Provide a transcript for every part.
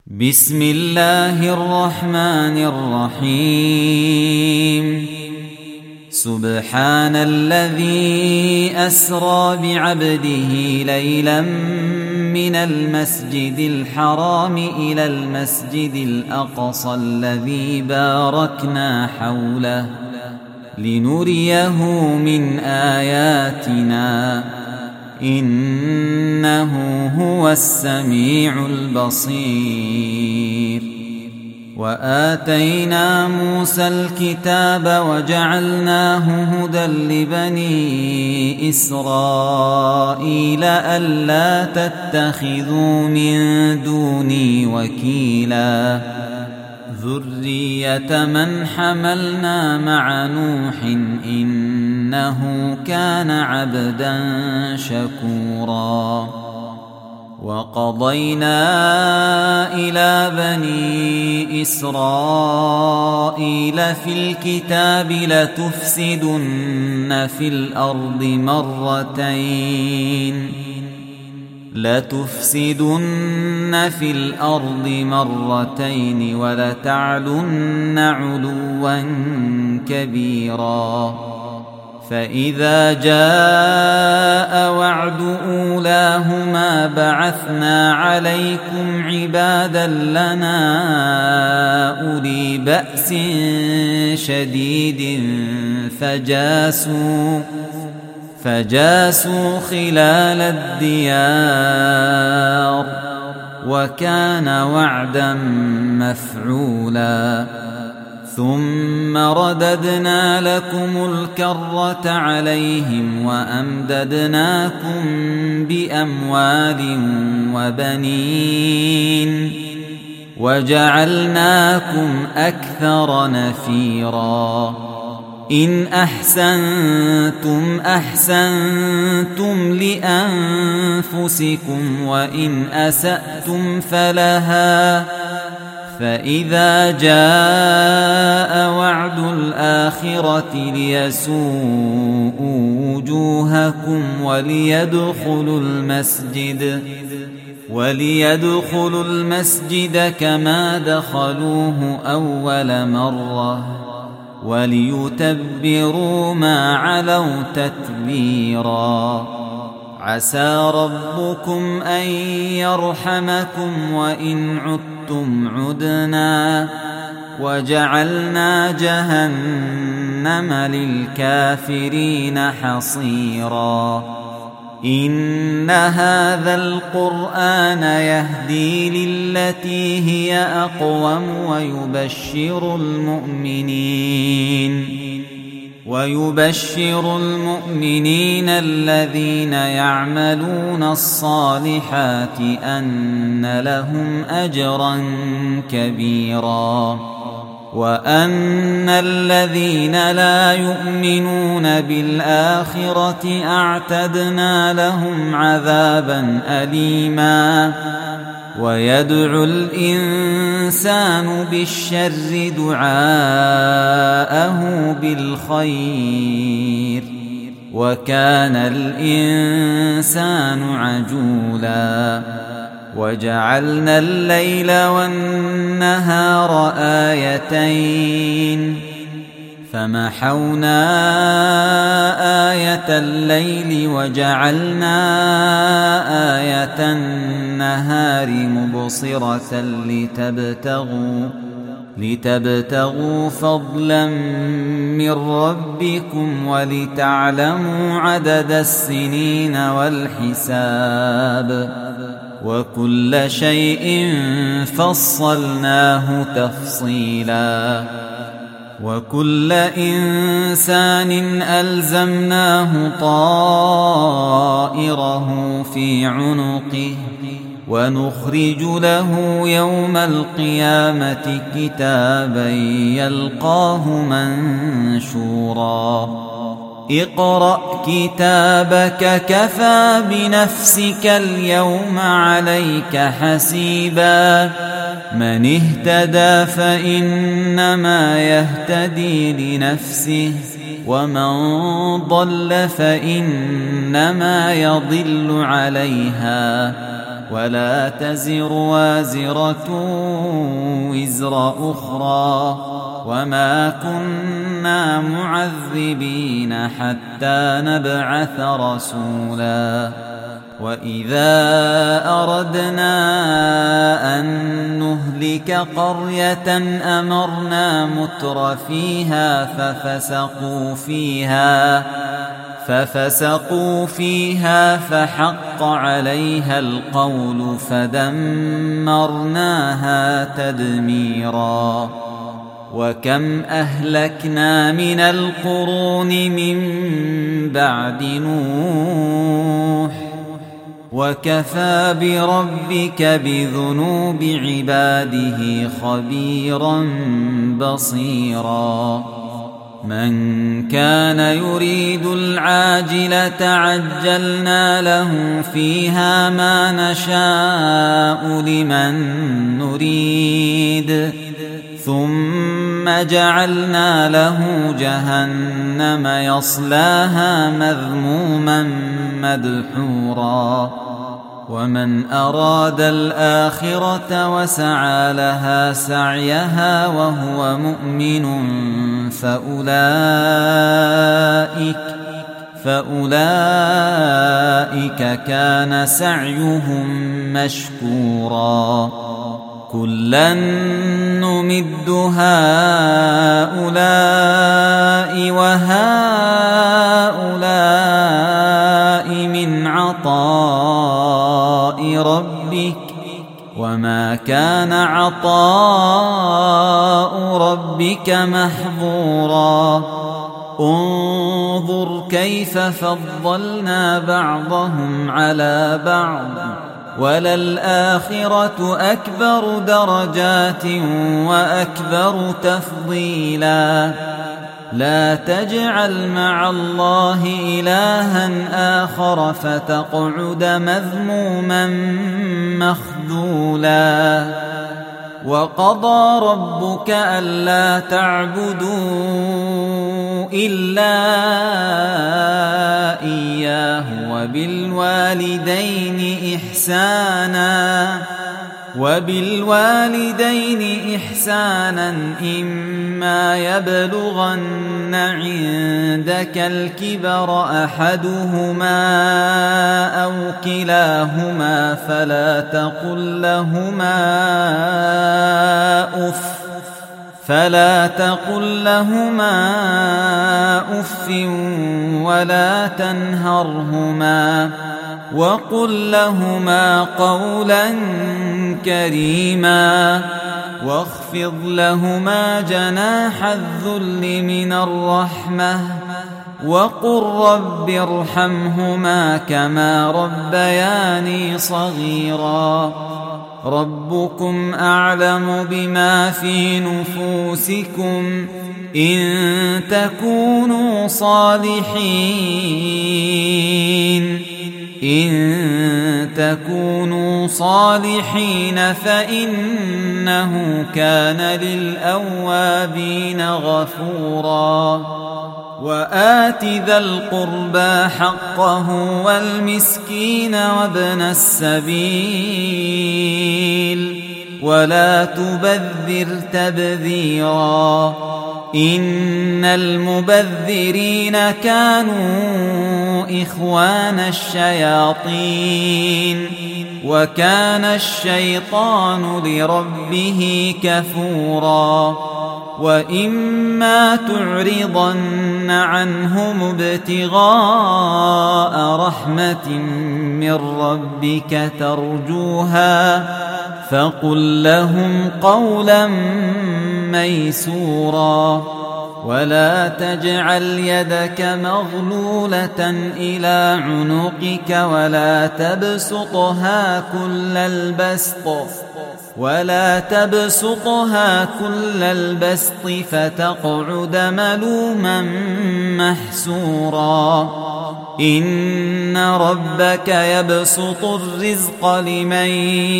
بسم الله الرحمن الرحيم. سبحان الذي أسرى بعبده ليلا من المسجد الحرام إلى المسجد الأقصى الذي باركنا حوله لنريه من آياتنا إنه هو السميع البصير. وآتينا موسى الكتاب وجعلناه هدى لبني إسرائيل ألا تتخذوا من دوني وكيلا ذرية من حملنا مع نوح إنه كان عبدا شكورا. وقضينا إلى بني إسرائيل في الكتاب لتفسدن في الأرض مرتين ولتعلن علوا كبيرا. فإذا جاء وعد أولاهما بعثنا عليكم عبادا لنا أولي بأس شديد فجاسوا خلال الديار وكان وعدا مفعولا. ثم رددنا لكم الكرة عليهم وأمددناكم بأموال وبنين وجعلناكم أكثر نفيرا. إن أحسنتم أحسنتم لأنفسكم وإن أسأتم فلها. فإذا جاء وعد الآخرة ليسوءوا وجوهكم وليدخلوا المسجد كما دخلوه أول مرة وليتبروا ما علوا تتبيرا. عسى ربكم أن يرحمكم وإن عدتم عدنا وجعلنا جهنم للكافرين حصيرا. إن هذا القرآن يهدي للتي هي أقوم ويبشر المؤمنين الذين يعملون الصالحات أن لهم أجرا كبيرا. وأن الذين لا يؤمنون بالآخرة أعتدنا لهم عذابا أليما. ويدعو الإنسان بالشر دعاءه بالخير وكان الإنسان عجولا. وجعلنا الليل والنهار آيتين فمحونا آية الليل وجعلنا آية النهار مبصرة لتبتغوا فضلا من ربكم ولتعلموا عدد السنين والحساب وكل شيء فصلناه تفصيلا. وكل إنسان ألزمناه طائره في عنقه ونخرج له يوم القيامة كتابا يلقاه منشورا. اقرأ كتابك كفى بنفسك اليوم عليك حسيبا. من اهتدى فإنما يهتدي لنفسه ومن ضل فإنما يضل عليها ولا تزر وازرة وزر أخرى وما كنا معذبين حتى نبعث رسولا وإذا أردنا أن نهلك قرية أمرنا متر فيها ففسقوا فيها فحق عليها القول فدمرناها تدميرا وكم أهلكنا من القرون من بعد نوح وكفى بربك بذنوب عباده خبيرا بصيرا من كان يريد العاجلة عجلنا له فيها ما نشاء لمن نريد ثم جعلنا له جهنم يصلاها مذموما مدحورا ومن أراد الآخرة وسعى لها سعيها وهو مؤمن فأولئك كان سعيهم مشكورا كلا نمد هؤلاء وهؤلاء من عطاء ربك وما كان عطاء ربك محظورا انظر كيف فضلنا بعضهم على بعض وللآخرة أكبر درجات وأكبر تفضيلا لا تجعل مع الله إلها آخر فتقعد مذموما مخذولا وقضى ربك ألا تعبدوا إلا إياه وبالوالدين إحسانا إما يبلغن عندك الكبر أحدهما أو كلاهما فلا تقل لهما أف ولا تنهرهما وقل لهما قولا كريما واخفض لهما جناح الذل من الرحمة وقل رب ارحمهما كما ربياني صغيرا ربكم أعلم بما في نفوسكم إن تكونوا صالحين فإنه كان للأوابين غفورا وآت ذا القربى حقه والمسكين وابن السبيل ولا تبذر تبذيرا إن المبذرين كانوا إخوان الشياطين وكان الشيطان لربه كفورا وإما تعرضن عنهم ابتغاء رحمة من ربك ترجوها فقل لهم قولا ميسورا ولا تجعل يدك مغلولة إلى عنقك ولا تبسطها كل البسط فتقعد ملوما محسورا إن ربك يبسط الرزق لمن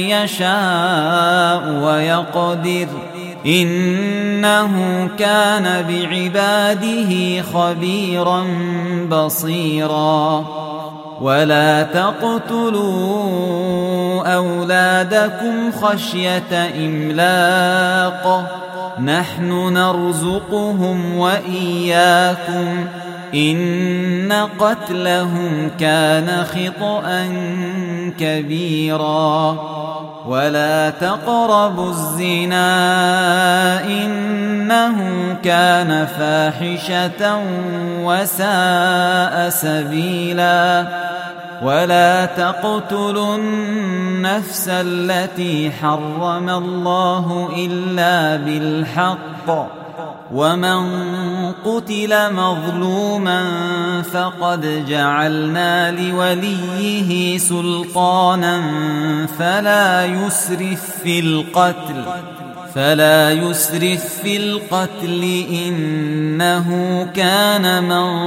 يشاء ويقدر إنه كان بعباده خبيرا بصيرا ولا تقتلوا أولادكم خشية إملاق نحن نرزقهم وإياكم إن قتلهم كان خطأ كبيرا ولا تقربوا الزنا إنه كان فاحشة وساء سبيلا ولا تقتلوا النفس التي حرم الله إلا بالحق ومن قتل مظلوما فقد جعلنا لوليه سلطانا فلا يسرف في القتل إنه كان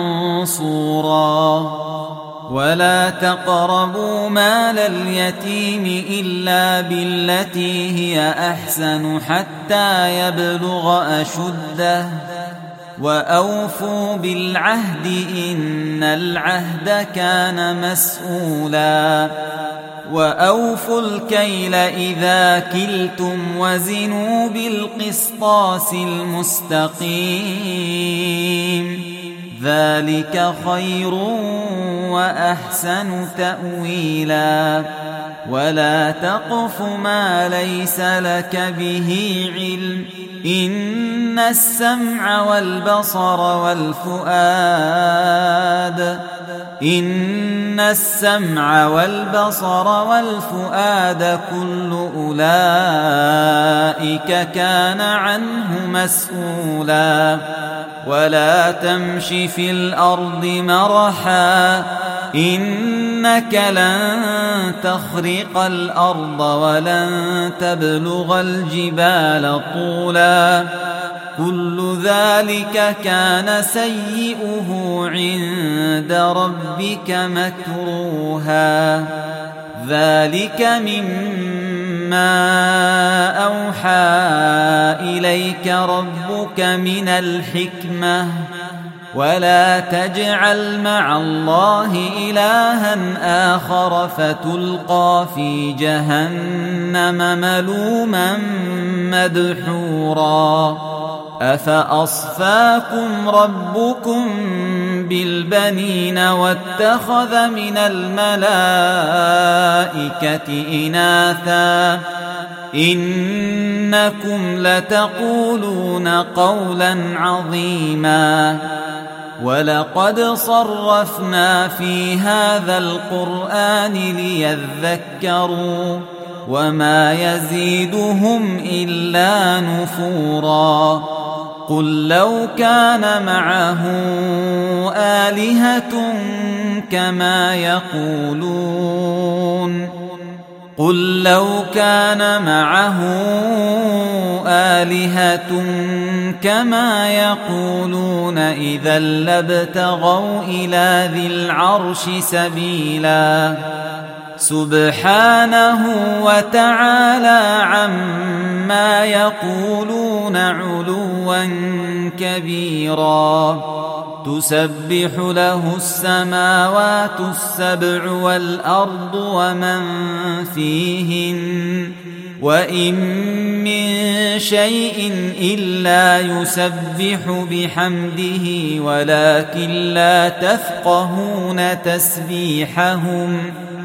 منصورا ولا تقربوا مال اليتيم إلا بالتي هي أحسن حتى يبلغ أشده وأوفوا بالعهد إن العهد كان مسؤولا وأوفوا الكيل إذا كلتم وزنوا بالقسطاس المستقيم ذلك خير وأحسن تأويلا ولا تقف ما ليس لك به علم إن السمع والبصر والفؤاد كل أولئك كان عنه مسؤولا ولا تمش في الأرض مرحا إنك لن تخرق الأرض ولن تبلغ الجبال طولا كل ذلك كان سيئه عند ربك مكروها ذلك مما أوحى إليك ربك من الحكمة ولا تجعل مع الله إلها آخر فتلقى في جهنم ملوما مدحورا أفأصفاكم ربكم بالبنين واتخذ من الملائكة إناثا إنكم لتقولون قولا عظيما ولقد صرفنا في هذا القرآن ليذكروا وما يزيدهم إلا نفورا قل لو كان معه آلهة كما يقولون إذا لابتغوا إلى ذي العرش سبيلا سبحانه وتعالى عما يقولون علوا كبيرا تسبح له السماوات السبع والأرض ومن فيهن وإن من شيء إلا يسبح بحمده ولكن لا تفقهون تسبيحهم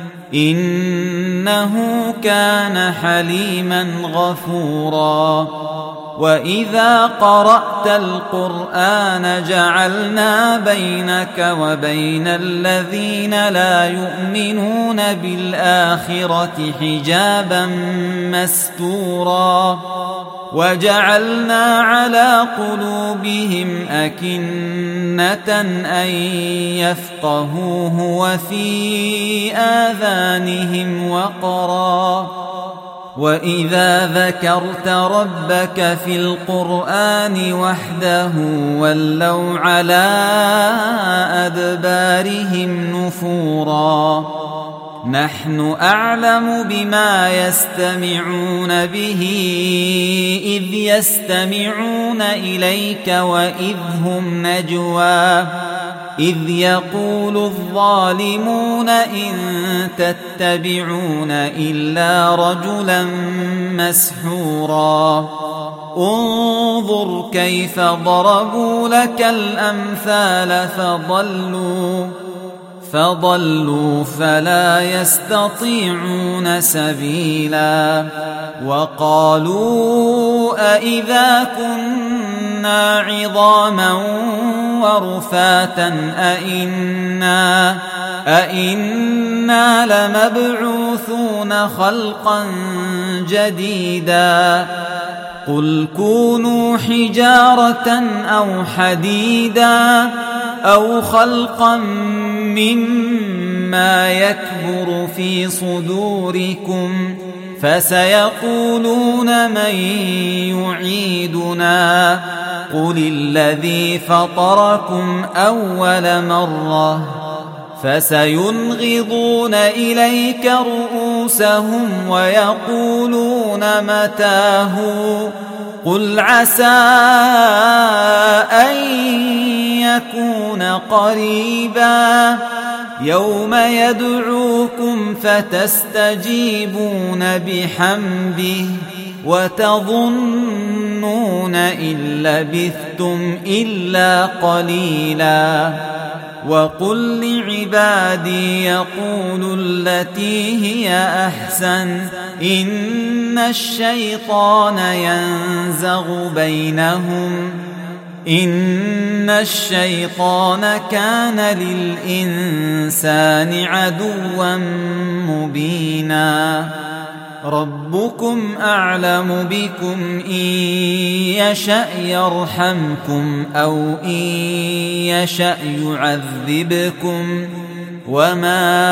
إنه كان حليما غفورا وإذا قرأت القرآن جعلنا بينك وبين الذين لا يؤمنون بالآخرة حجابا مستورا وجعلنا على قلوبهم أكنة أن يفقهوه وفي آذانهم وقرا وإذا ذكرت ربك في القرآن وحده ولوا على أدبارهم نفورا نحن أعلم بما يستمعون به إذ يستمعون إليك وإذ هم إذ يقول الظالمون إن تتبعون إلا رجلا مسحورا انظر كيف ضربوا لك الأمثال فضلوا فلا يستطيعون سبيلا وقالوا أإذا كنا عظاما ورفاتا أإنا لمبعوثون خلقا جديدا قل كونوا حجارة أو حديدا أو خلقا مما يكبر في صدوركم فسيقولون من يعيدنا قل الذي فطركم أول مرة فسينغضون إليك رؤوسهم ويقولون متاه قل عسى أن يكون قريبا يوم يدعوكم فتستجيبون بحمده وتظنون إن لبثتم إلا قليلا وقل لعبادي يقولوا التي هي أحسن إن الشيطان كان للإنسان عدوا مبينا ربكم أعلم بكم إن يشأ يرحمكم أو إن يشأ يعذبكم وما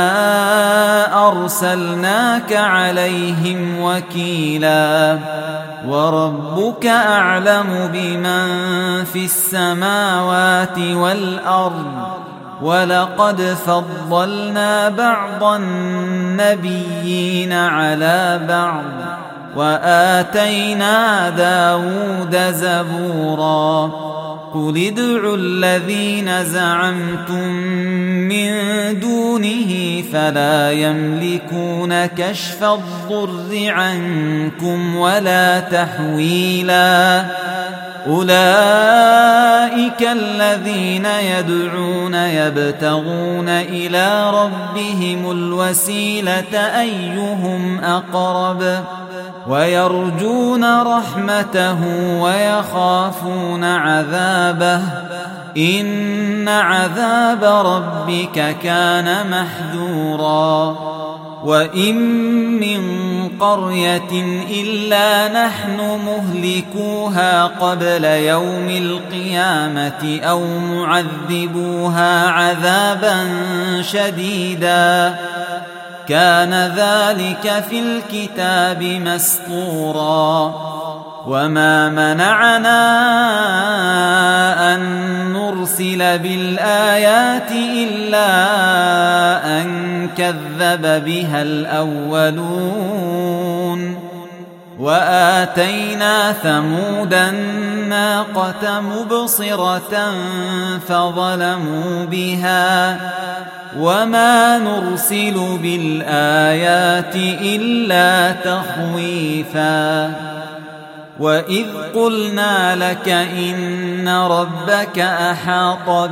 أرسلناك عليهم وكيلا وربك أعلم بمن في السماوات والأرض ولقد فضلنا بعض النبيين على بعض وآتينا داود زبورا قل ادعوا الذين زعمتم من دونه فلا يملكون كشف الضر عنكم ولا تحويلا أولئك الذين يدعون يبتغون إلى ربهم الوسيلة أيهم أقرب ويرجون رحمته ويخافون عذابه إن عذاب ربك كان محذورا وإن من قرية إلا نحن مهلكوها قبل يوم القيامة أو معذبوها عذابا شديدا كان ذلك في الكتاب مسطورا وما منعنا أن نرسل بالآيات إلا أن كذب بها الأولون وآتينا ثمود الناقة مبصرة فظلموا بها وما نرسل بالآيات إلا تخويفا وإذ قلنا لك إن ربك أحاط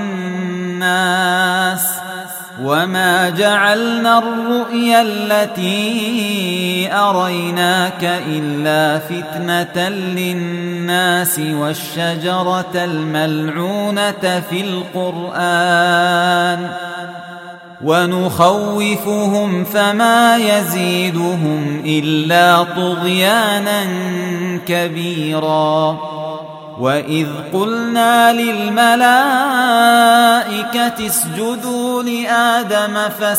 بالناس وما جعلنا الرؤيا التي أريناك إلا فتنة للناس والشجرة الملعونة في القرآن ونخوفهم فما يزيدهم إلا طغيانا كبيرا وإذ قلنا للملائكة اسجدوا لآدم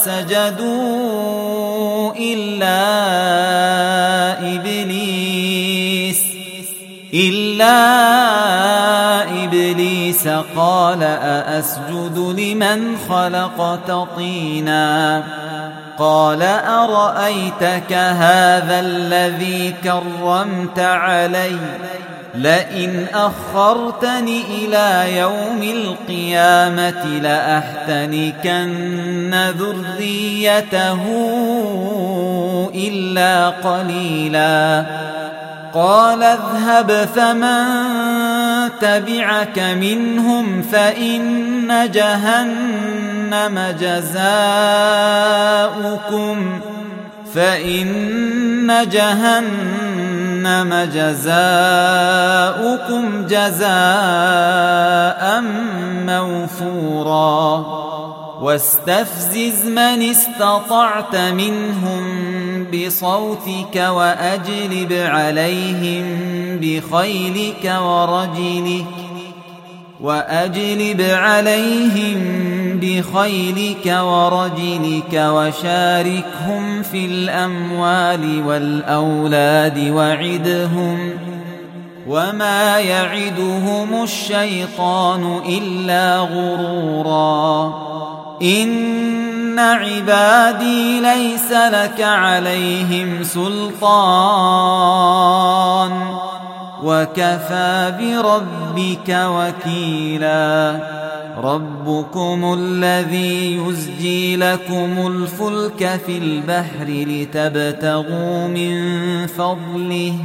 فسجدوا إلا إبليس قال أأسجد لمن خلقت طينا قال أرأيتك هذا الذي كرمت علي لئن أخرتني إلى يوم القيامة لأحتنكن ذريته إلا قليلا قال اذهب فمن تبعك منهم فإن جهنم جزاؤكم جزاء موفورا واستفزز من استطعت منهم بصوتك وأجلب عليهم بخيلك ورجلك وشاركهم في الأموال والأولاد وعدهم وما يعدهم الشيطان إلا غرورا إن عبادي ليس لك عليهم سلطان وكفى بربك وكيلا ربكم الذي يزجي لكم الفلك في البحر لتبتغوا من فضله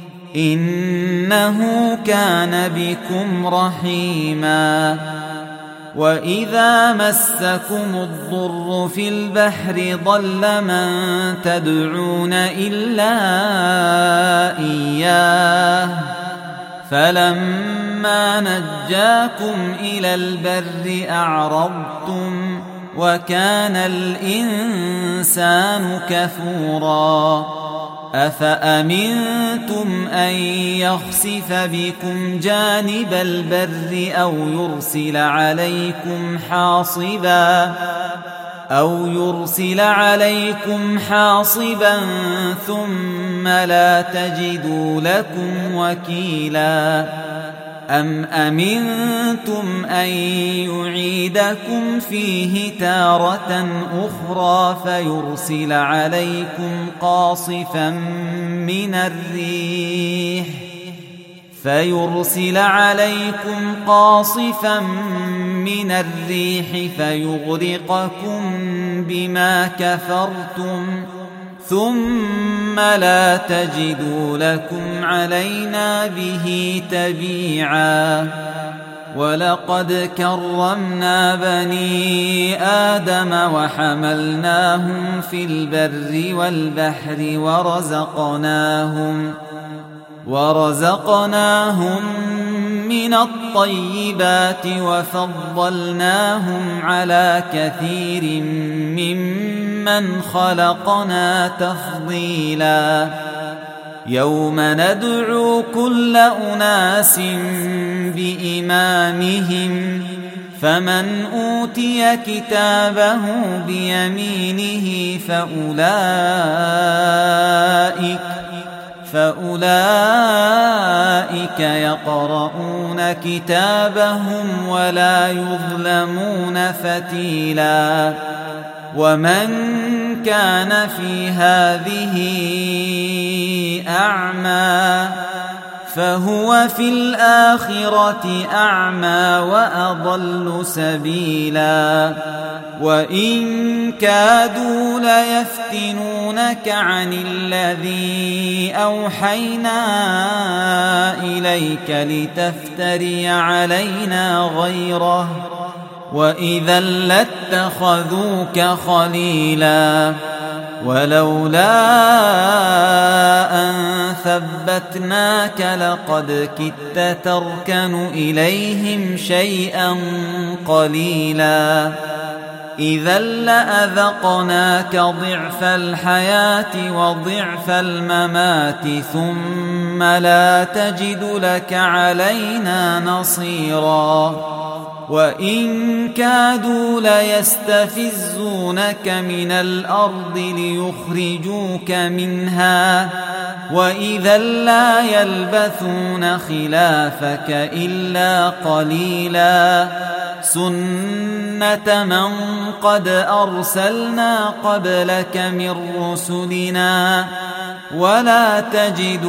إنه كان بكم رحيما وإذا مسكم الضر في البحر ضل من تدعون إلا إياه فلما نجاكم إلى البر أعرضتم وكان الإنسان كفورا أفأمنتم أن يخسف بكم جانب البر أو يرسل عليكم حاصبا ثم لا تجدوا لكم وكيلا أم أمنتم أن يعيدكم فيه تارة أخرى فيرسل عليكم قاصفا من الريح فيغرقكم بما كفرتم ثم لا تجدوا لكم علينا به تبيعا ولقد كرمنا بني آدم وحملناهم في البر والبحر ورزقناهم من الطيبات وفضلناهم على كثير ممن خلقنا تفضيلا يوم ندعو كل أناس بإمامهم فمن أوتي كتابه بيمينه فأولئك يقرؤون كتابهم ولا يظلمون فتيلا ومن كان في هذه أعمى فهو في الآخرة أعمى وأضل سبيلا وإن كادوا ليفتنونك عن الذي أوحينا إليك لتفتري علينا غيره وإذا لاتخذوك خليلا ولولا أن ثبتناك لقد كدت تركن إليهم شيئا قليلا إذا لأذقناك ضعف الحياة وضعف الممات ثم لا تجد لك علينا نصيرا وإن كادوا ليستفزونك من الأرض ليخرجوك منها وإذا لا يلبثون خلافك إلا قليلا سنة من قد أرسلنا قبلك من رسلنا ولا تجد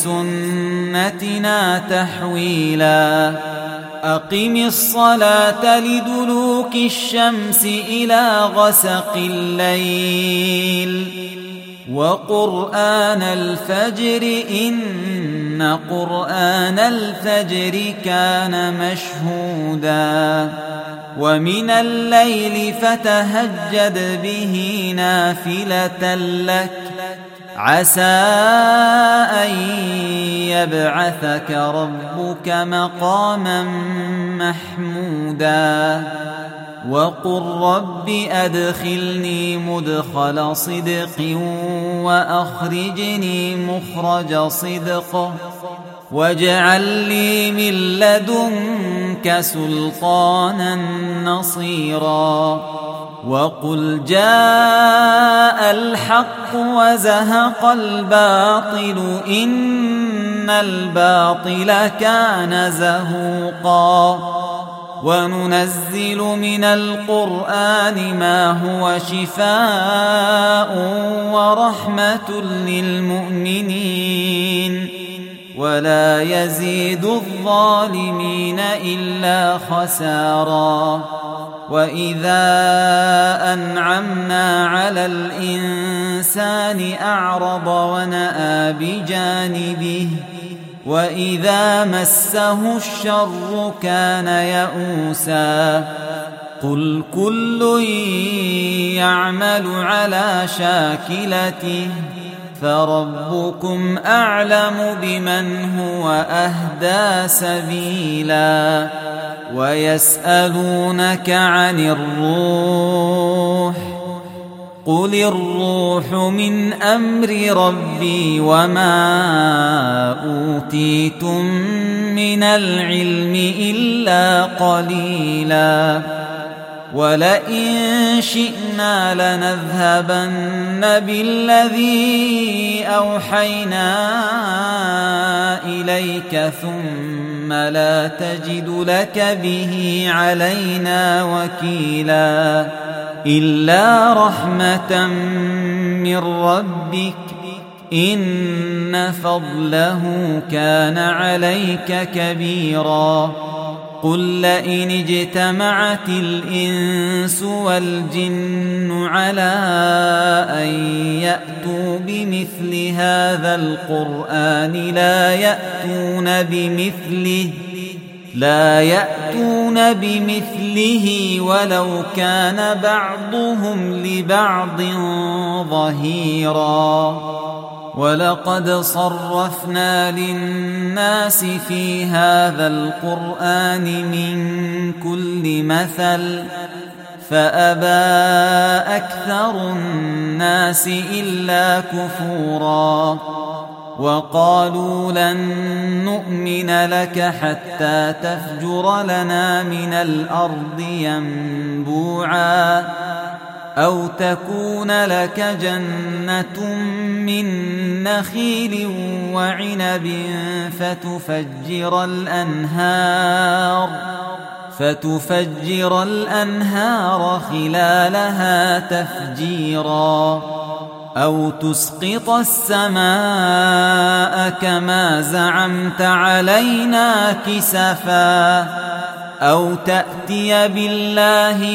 لسنتنا تحويلا أقم الصلاة لدلوك الشمس إلى غسق الليل وقرآن الفجر إن قرآن الفجر كان مشهودا ومن الليل فتهجد به نافلة لك عسى أن يبعثك ربك مقاما محمودا وقل رب أدخلني مدخل صدق وأخرجني مخرج صدق واجعل لي من لدنك سلطانا نصيرا وقل جاء الحق وزهق الباطل إن الباطل كان زهوقا وننزل من القرآن ما هو شفاء ورحمة للمؤمنين ولا يزيد الظالمين إلا خسارا وإذا أنعمنا على الإنسان أعرض ونأى بجانبه وإذا مسه الشر كان يئوسا قل كل يعمل على شاكلته فربكم أعلم بمن هو أهدى سبيلا ويسألونك عن الروح قل الروح من أمر ربي وما أوتيتم من العلم إلا قليلا ولئن شئنا لنذهبن بالذي أوحينا إليك ثم لا تجد لك به علينا وكيلا إلا رحمة من ربك إن فضله كان عليك كبيرا قل لئن اجتمعت الإنس والجن على أن يأتوا بمثل هذا القرآن لا يأتون بمثله ولو كان بعضهم لبعض ظهيرا ولقد صرفنا للناس في هذا القرآن من كل مثل فأبى أكثر الناس إلا كفورا وقالوا لن نؤمن لك حتى تفجر لنا من الأرض ينبوعا أو تكون لك جنة من نخيل وعنب فتفجر الأنهار خلالها تفجيرا أو تسقط السماء كما زعمت علينا كسفا أو تأتي بالله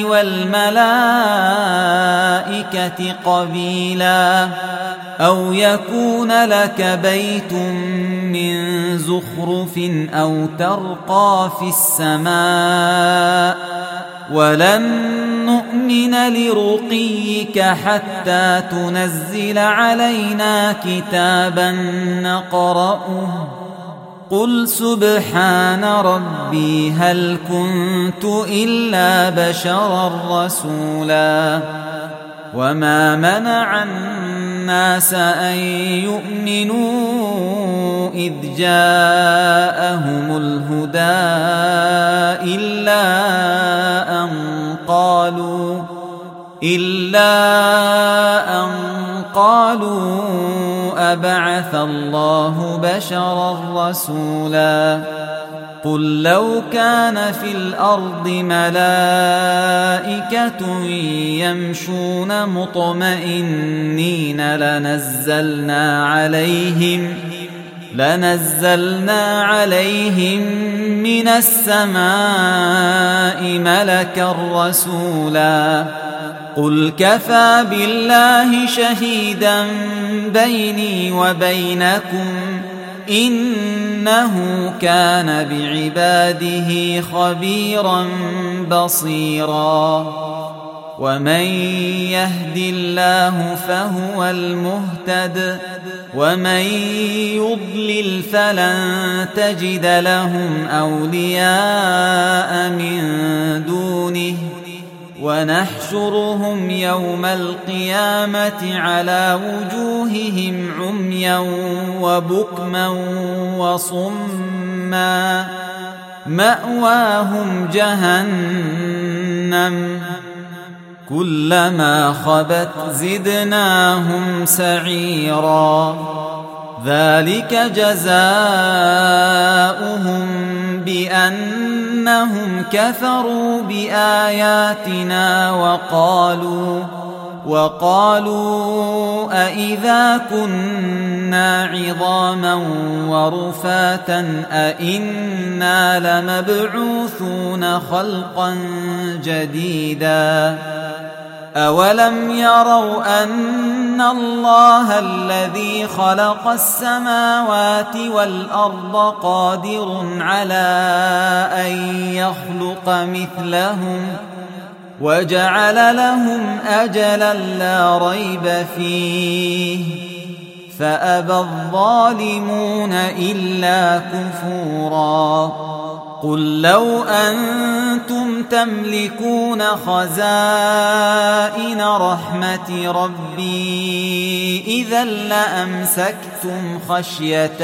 والملائكة قبيلا أو يكون لك بيت من زخرف أو ترقى في السماء ولن نؤمن لرقيك حتى تنزل علينا كتابا نقرأه قل سبحان ربي هل كنت إلا بشرا رسولا وما منع الناس أن يؤمنوا إذ جاءهم الهدى إلا أن قالوا أبعث الله بشرا رسولا قل لو كان في الأرض ملائكة يمشون مطمئنين لنزلنا عليهم من السماء ملكا رسولا قل كفى بالله شهيدا بيني وبينكم إنه كان بعباده خبيرا بصيرا ومن يهد الله فهو المهتد ومن يضلل فلن تجد لهم أولياء من دونه ونحشرهم يوم القيامة على وجوههم عميا وبكما وصما مأواهم جهنم كلما خبت زدناهم سعيرا ذلك جزاؤهم بأنهم كفروا بآياتنا وقالوا أإذا كنا عظاما ورفاتا أإنا لمبعوثون خلقا جديدا أولم يروا أن الله الذي خلق السماوات والأرض قادر على أن يخلق مثلهم وجعل لهم أجلا لا ريب فيه فأبى الظالمون إلا كفورا قل لو أنتم تملكون خزائن رحمة ربي إذا لأمسكتم خشية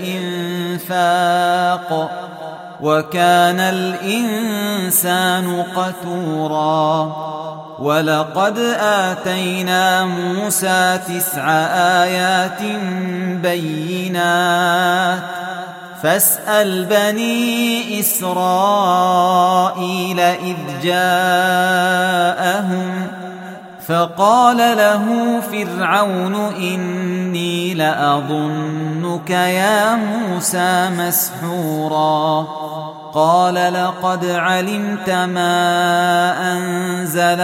الإنفاق وكان الإنسان قتورا ولقد آتينا موسى 9 آيات بينات فاسأل بني إسرائيل إذ جاءهم فقال له فرعون إني لأظنك يا موسى مسحورا قال لقد علمت ما أنزل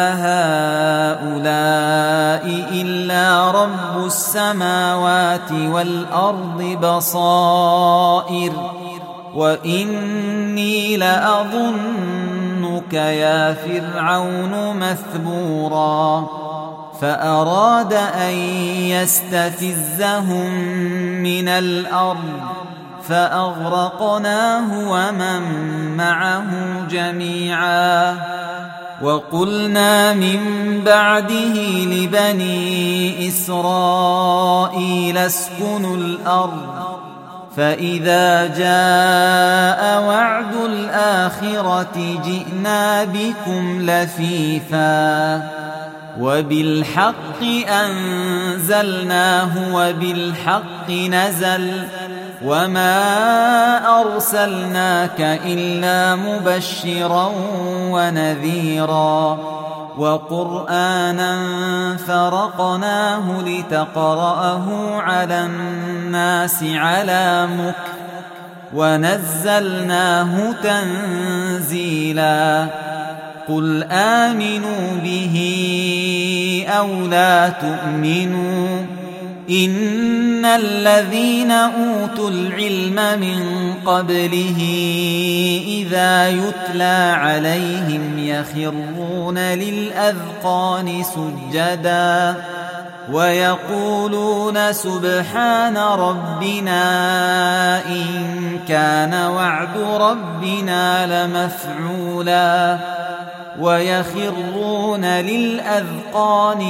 هؤلاء إلا رب السماوات والأرض بصائر وإني لأظنك يا فرعون مثبورا فأراد أن يستفزهم من الأرض فأغرقناه ومن معه جميعا وقلنا من بعده لبني إسرائيل اسكنوا الأرض فإذا جاء وعد الآخرة جئنا بكم لفيفا وبالحق أنزلناه وبالحق نزل وما أرسلناك إلا مبشرا ونذيرا وقرآنا فرقناه لتقرأه على الناس على مكث ونزلناه تنزيلا قل آمنوا به أو لا تؤمنوا إن الذين أوتوا العلم من قبله إذا يتلى عليهم يخرون للأذقان سجدا ويقولون سبحان ربنا إن كان وعد ربنا لمفعولا ويخرون للأذقان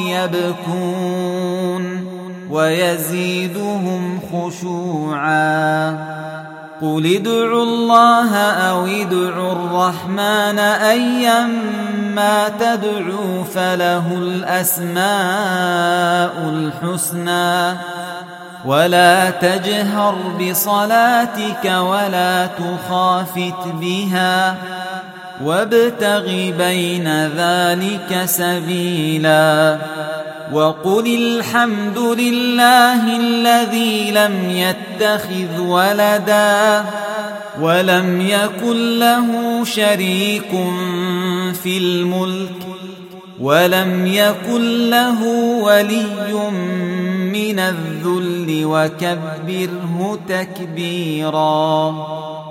يبكون ويزيدهم خشوعا قل ادعوا الله أو ادعوا الرحمن أيما تدعوا فله الأسماء الحسنى ولا تجهر بصلاتك ولا تخافت بها وابتغ بين ذلك سبيلا وقل الحمد لله الذي لم يتخذ ولدا ولم يكن له شريك في الملك ولم يكن له ولي من الذل وكبره تكبيرا.